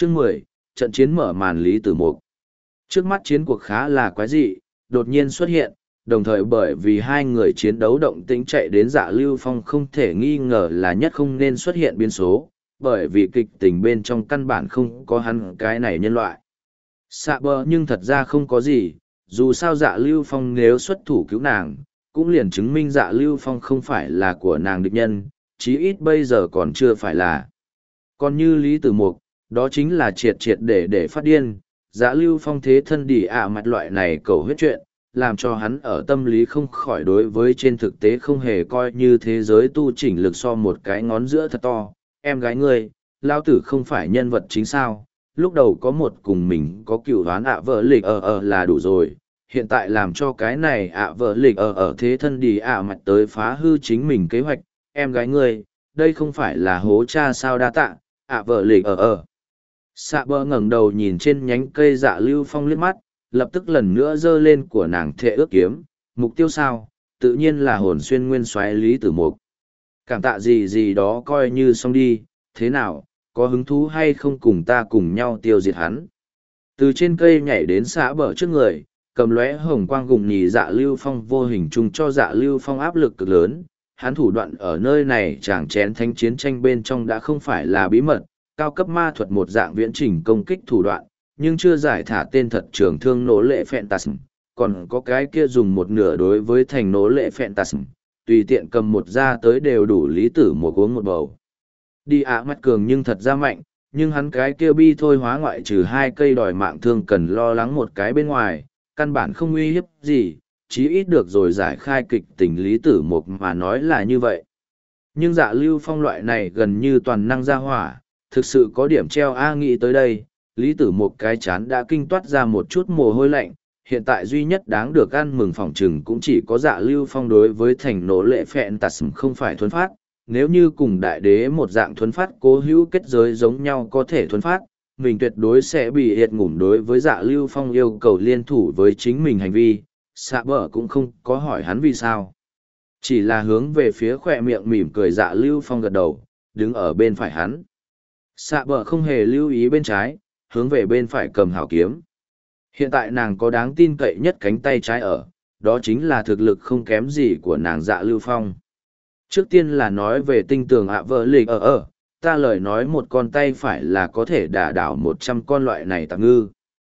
Chương 10, trận chiến mở màn Lý Tử Mục. Trước mắt chiến cuộc khá là quái dị, đột nhiên xuất hiện, đồng thời bởi vì hai người chiến đấu động tĩnh chạy đến Dạ Lưu Phong không thể nghi ngờ là nhất không nên xuất hiện biến số, bởi vì kịch tình bên trong căn bản không có hắn cái này nhân loại. Xạ bờ nhưng thật ra không có gì, dù sao Dạ Lưu Phong nếu xuất thủ cứu nàng, cũng liền chứng minh Dạ Lưu Phong không phải là của nàng địch nhân, chí ít bây giờ còn chưa phải là. Còn như Lý Tử Mục, đó chính là triệt triệt để phát điên, Dạ Lưu Phong thế thân đỉ mặt loại này cầu huyết chuyện, làm cho hắn ở tâm lý không khỏi đối với trên thực tế không hề coi như thế giới tu chỉnh lực so một cái ngón giữa thật to. Em gái ngươi, lao tử không phải nhân vật chính sao, lúc đầu có một cùng mình có cựu đoán vợ lịch là đủ rồi, hiện tại làm cho cái này vợ lịch thế thân đỉ mặt tới phá hư chính mình kế hoạch, em gái ngươi, đây không phải là hố cha sao đa tạ, vợ lịch Xạ bờ ngẩng đầu nhìn trên nhánh cây Dạ Lưu Phong liếc mắt, lập tức lần nữa giơ lên của nàng thệ ước kiếm, mục tiêu sao, tự nhiên là hồn xuyên nguyên soái Lý Tử Mục. Cảm tạ gì gì đó coi như xong đi, thế nào, có hứng thú hay không cùng ta cùng nhau tiêu diệt hắn. Từ trên cây nhảy đến xạ bờ trước người, cầm lóe hồng quang gùng nhì Dạ Lưu Phong vô hình chung cho Dạ Lưu Phong áp lực cực lớn, hắn thủ đoạn ở nơi này chàng chén thánh chiến tranh bên trong đã không phải là bí mật, cao cấp ma thuật một dạng viễn trình công kích thủ đoạn, nhưng chưa giải thả tên thật trường thương nỗ lệ Phantasm, còn có cái kia dùng một nửa đối với thành nỗ lệ Phantasm, tùy tiện cầm một ra tới đều đủ Lý Tử Mục uống một bầu. Đi mắt cường nhưng thật ra mạnh, nhưng hắn cái kia bi thôi hóa ngoại trừ hai cây đòi mạng thương cần lo lắng một cái bên ngoài, căn bản không uy hiếp gì, chí ít được rồi giải khai kịch tình Lý Tử Mục mà nói là như vậy. Nhưng Dạ Lưu Phong loại này gần như toàn năng ra hỏa, thực sự có điểm treo nghĩ tới đây, Lý Tử Mục cái chán đã kinh toát ra một chút mồ hôi lạnh, hiện tại duy nhất đáng được ăn mừng phỏng trừng cũng chỉ có Dạ Lưu Phong đối với thành nỗ lệ phẹn tạt không phải thuấn phát, nếu như cùng đại đế một dạng thuấn phát cố hữu kết giới giống nhau có thể thuấn phát, mình tuyệt đối sẽ bị hiệt ngủm đối với Dạ Lưu Phong yêu cầu liên thủ với chính mình hành vi, xạ bở cũng không có hỏi hắn vì sao. Chỉ là hướng về phía khỏe miệng mỉm cười Dạ Lưu Phong gật đầu, đứng ở bên phải hắn. Xạ bở không hề lưu ý bên trái, hướng về bên phải cầm hảo kiếm. Hiện tại nàng có đáng tin cậy nhất cánh tay trái ở, đó chính là thực lực không kém gì của nàng Dạ Lưu Phong. Trước tiên là nói về tinh tường vợ lịch ta lời nói một con tay phải là có thể đả đảo 100 con loại này tạp ngư.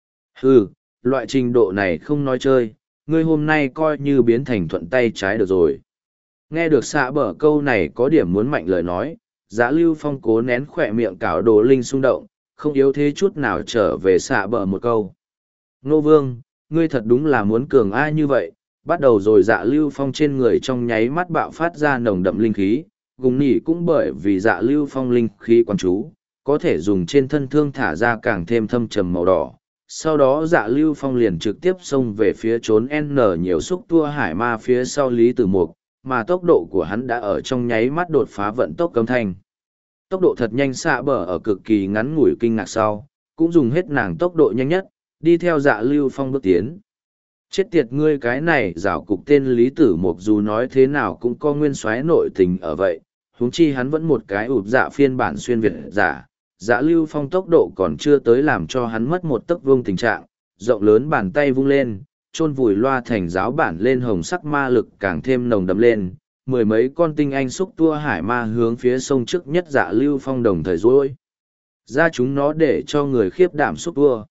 Loại trình độ này không nói chơi, ngươi hôm nay coi như biến thành thuận tay trái được rồi. Nghe được xạ bở câu này có điểm muốn mạnh lời nói, Dạ Lưu Phong cố nén khỏe miệng cảo đồ linh xung động, không yếu thế chút nào trở về xạ bở một câu. Nô Vương, ngươi thật đúng là muốn cường ai như vậy, bắt đầu rồi Dạ Lưu Phong trên người trong nháy mắt bạo phát ra nồng đậm linh khí, gùng nhỉ cũng bởi vì Dạ Lưu Phong linh khí quan chú, có thể dùng trên thân thương thả ra càng thêm thâm trầm màu đỏ. Sau đó Dạ Lưu Phong liền trực tiếp xông về phía trốn N nhiều xúc tua hải ma phía sau Lý Tử Mục, mà tốc độ của hắn đã ở trong nháy mắt đột phá vận tốc cấm thanh. Tốc độ thật nhanh xạ bờ ở cực kỳ ngắn ngủi kinh ngạc sau, cũng dùng hết nàng tốc độ nhanh nhất, đi theo Dạ Lưu Phong bước tiến. Chết tiệt ngươi cái này rảo cục tên Lý Tử Mục dù nói thế nào cũng có nguyên soái nội tình ở vậy, huống chi hắn vẫn một cái ụp dạ phiên bản xuyên Việt giả. Dạ Lưu Phong tốc độ còn chưa tới làm cho hắn mất một tấc vuông tình trạng, rộng lớn bàn tay vung lên, chôn vùi loa thành giáo bản lên hồng sắc ma lực càng thêm nồng đậm lên, mười mấy con tinh anh xúc tua hải ma hướng phía sông trước nhất Dạ Lưu Phong đồng thời rối ra chúng nó để cho người khiếp đảm xúc tua.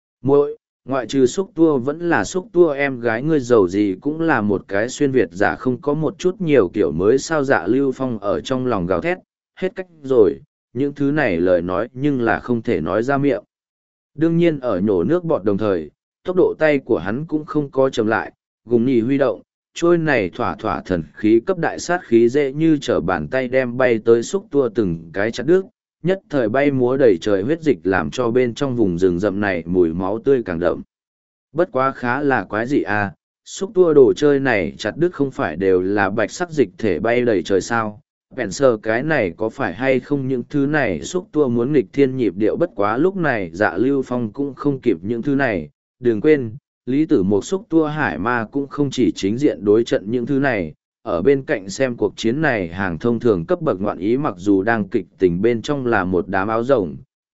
Ngoại trừ xúc tua vẫn là xúc tua em gái ngươi giàu gì cũng là một cái xuyên Việt giả không có một chút nhiều kiểu mới sao Dạ Lưu Phong ở trong lòng gào thét, hết cách rồi, những thứ này lời nói nhưng là không thể nói ra miệng. Đương nhiên ở nhổ nước bọt đồng thời, tốc độ tay của hắn cũng không có chậm lại, gùng nhì huy động, trôi này thỏa thỏa thần khí cấp đại sát khí dễ như trở bàn tay đem bay tới xúc tua từng cái chặt đứt, nhất thời bay múa đầy trời huyết dịch làm cho bên trong vùng rừng rậm này mùi máu tươi càng đậm. Bất quá khá là quái dị à, xúc tua đồ chơi này chặt đứt không phải đều là bạch sắc dịch thể bay đầy trời sao. Bèn sờ cái này có phải hay không những thứ này xúc tua muốn nghịch thiên nhịp điệu bất quá lúc này Dạ Lưu Phong cũng không kịp những thứ này, đừng quên, Lý Tử Mục xúc tua hải ma cũng không chỉ chính diện đối trận những thứ này, ở bên cạnh xem cuộc chiến này hàng thông thường cấp bậc ngoạn ý mặc dù đang kịch tình bên trong là một đám áo rồng,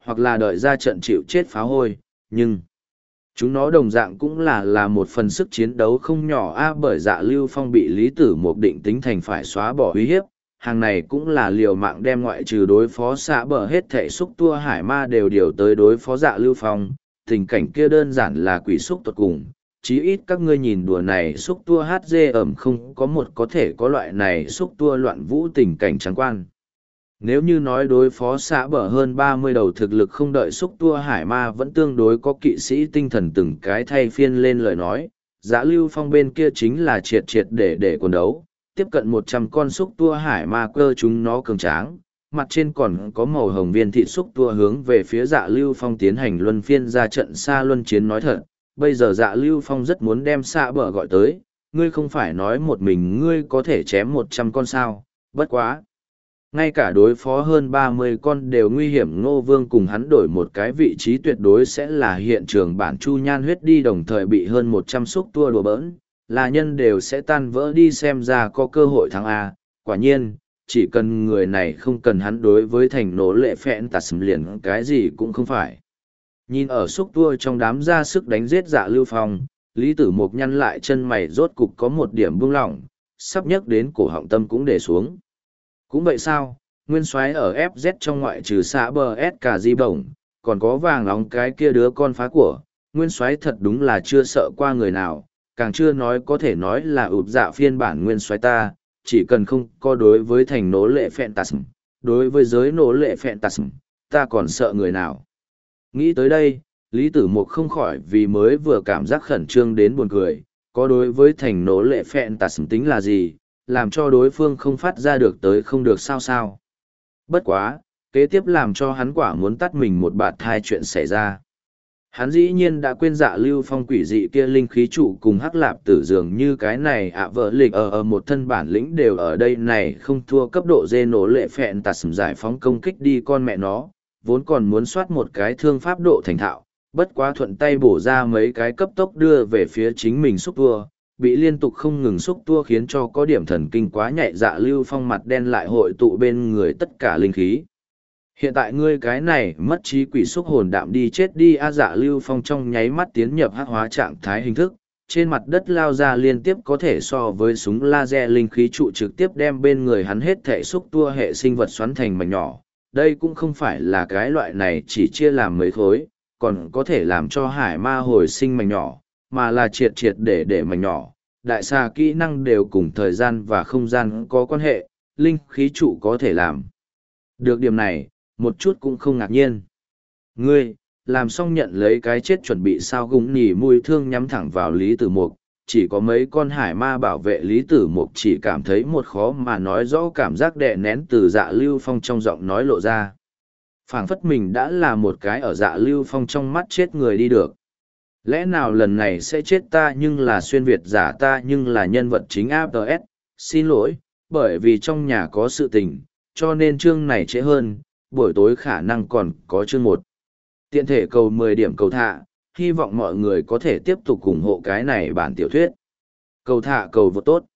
hoặc là đợi ra trận chịu chết phá hôi, nhưng chúng nó đồng dạng cũng là một phần sức chiến đấu không nhỏ bởi Dạ Lưu Phong bị Lý Tử Mục định tính thành phải xóa bỏ uy hiếp, hàng này cũng là liều mạng đem ngoại trừ đối phó xã bờ hết thảy xúc tua hải ma đều điều tới đối phó Dạ Lưu Phong, tình cảnh kia đơn giản là quỷ xúc tột cùng. Chí ít các ngươi nhìn đùa này xúc tua hát dê ẩm không có một có thể có loại này xúc tua loạn vũ tình cảnh trắng quan. Nếu như nói đối phó xã bờ hơn 30 đầu thực lực không đợi xúc tua hải ma vẫn tương đối có kỵ sĩ tinh thần từng cái thay phiên lên lời nói, Dạ Lưu Phong bên kia chính là triệt triệt để quần đấu, tiếp cận 100 con xúc tua hải ma cơ chúng nó cường tráng, mặt trên còn có màu hồng viên thịt xúc tua hướng về phía Dạ Lưu Phong tiến hành luân phiên ra trận xa luân chiến. Nói thật, bây giờ Dạ Lưu Phong rất muốn đem xã bờ gọi tới, ngươi không phải nói một mình ngươi có thể chém 100 con sao, bất quá. Ngay cả đối phó hơn 30 con đều nguy hiểm, Ngô Vương cùng hắn đổi một cái vị trí tuyệt đối sẽ là hiện trường bản Chu Nhan huyết đi, đồng thời bị hơn 100 xúc tua đùa bỡn, là nhân đều sẽ tan vỡ đi, xem ra có cơ hội thắng A. Quả nhiên, chỉ cần người này không cần hắn đối với thành nổ lệ phẹn tạt liền cái gì cũng không phải. Nhìn ở xúc tua trong đám ra sức đánh giết Dạ Lưu Phong, Lý Tử Mục nhăn lại chân mày, rốt cục có một điểm buông lỏng, sắp nhấc đến cổ họng tâm cũng để xuống. Cũng vậy sao, nguyên soái ở FZ trong ngoại trừ xã bờ S cả di bổng, còn có vàng nóng cái kia đứa con phá của, nguyên soái thật đúng là chưa sợ qua người nào, càng chưa nói có thể nói là ụp dạ phiên bản nguyên soái ta, chỉ cần không có đối với thành nỗ lệ phẹn tasm, đối với giới nỗ lệ phẹn tasm, ta còn sợ người nào. Nghĩ tới đây, Lý Tử Mục không khỏi vì mới vừa cảm giác khẩn trương đến buồn cười, có đối với thành nỗ lệ phẹn tasm tính là gì, làm cho đối phương không phát ra được tới không được sao. Bất quá, kế tiếp làm cho hắn quả muốn tắt mình một bạt hai chuyện xảy ra. Hắn dĩ nhiên đã quên Dạ Lưu Phong quỷ dị kia linh khí trụ cùng hắc lạp tử dường như cái này vợ lịch ở một thân bản lĩnh đều ở đây này, không thua cấp độ dê nổ lệ phẹn tạt giải phóng công kích đi con mẹ nó, vốn còn muốn soát một cái thương pháp độ thành thạo, bất quá thuận tay bổ ra mấy cái cấp tốc đưa về phía chính mình xúc tua, bị liên tục không ngừng xúc tua khiến cho có điểm thần kinh quá nhạy. Dạ Lưu Phong mặt đen lại hội tụ bên người tất cả linh khí. Hiện tại ngươi cái này mất trí quỷ xúc hồn đạm đi chết đi a. Dạ Lưu Phong trong nháy mắt tiến nhập hắc hóa trạng thái hình thức, trên mặt đất lao ra liên tiếp có thể so với súng laser linh khí trụ, trực tiếp đem bên người hắn hết thể xúc tua hệ sinh vật xoắn thành mảnh nhỏ. Đây cũng không phải là cái loại này chỉ chia làm mấy khối, còn có thể làm cho hải ma hồi sinh mảnh nhỏ, mà là triệt triệt để mảnh nhỏ. Đại xà kỹ năng đều cùng thời gian và không gian có quan hệ, linh khí trụ có thể làm được điểm này, một chút cũng không ngạc nhiên. Ngươi, làm xong nhận lấy cái chết chuẩn bị sao? Gúng nhỉ mùi thương nhắm thẳng vào Lý Tử Mục, chỉ có mấy con hải ma bảo vệ Lý Tử Mục chỉ cảm thấy một khó mà nói rõ cảm giác đè nén từ Dạ Lưu Phong trong giọng nói lộ ra. Phảng phất mình đã là một cái ở Dạ Lưu Phong trong mắt chết người đi được. Lẽ nào lần này sẽ chết ta nhưng là xuyên Việt giả, ta nhưng là nhân vật chính APS, xin lỗi, bởi vì trong nhà có sự tình, cho nên chương này trễ hơn, buổi tối khả năng còn có chương 1. Tiện thể cầu 10 điểm cầu thả, hy vọng mọi người có thể tiếp tục ủng hộ cái này bản tiểu thuyết. Cầu thả cầu vô tốt.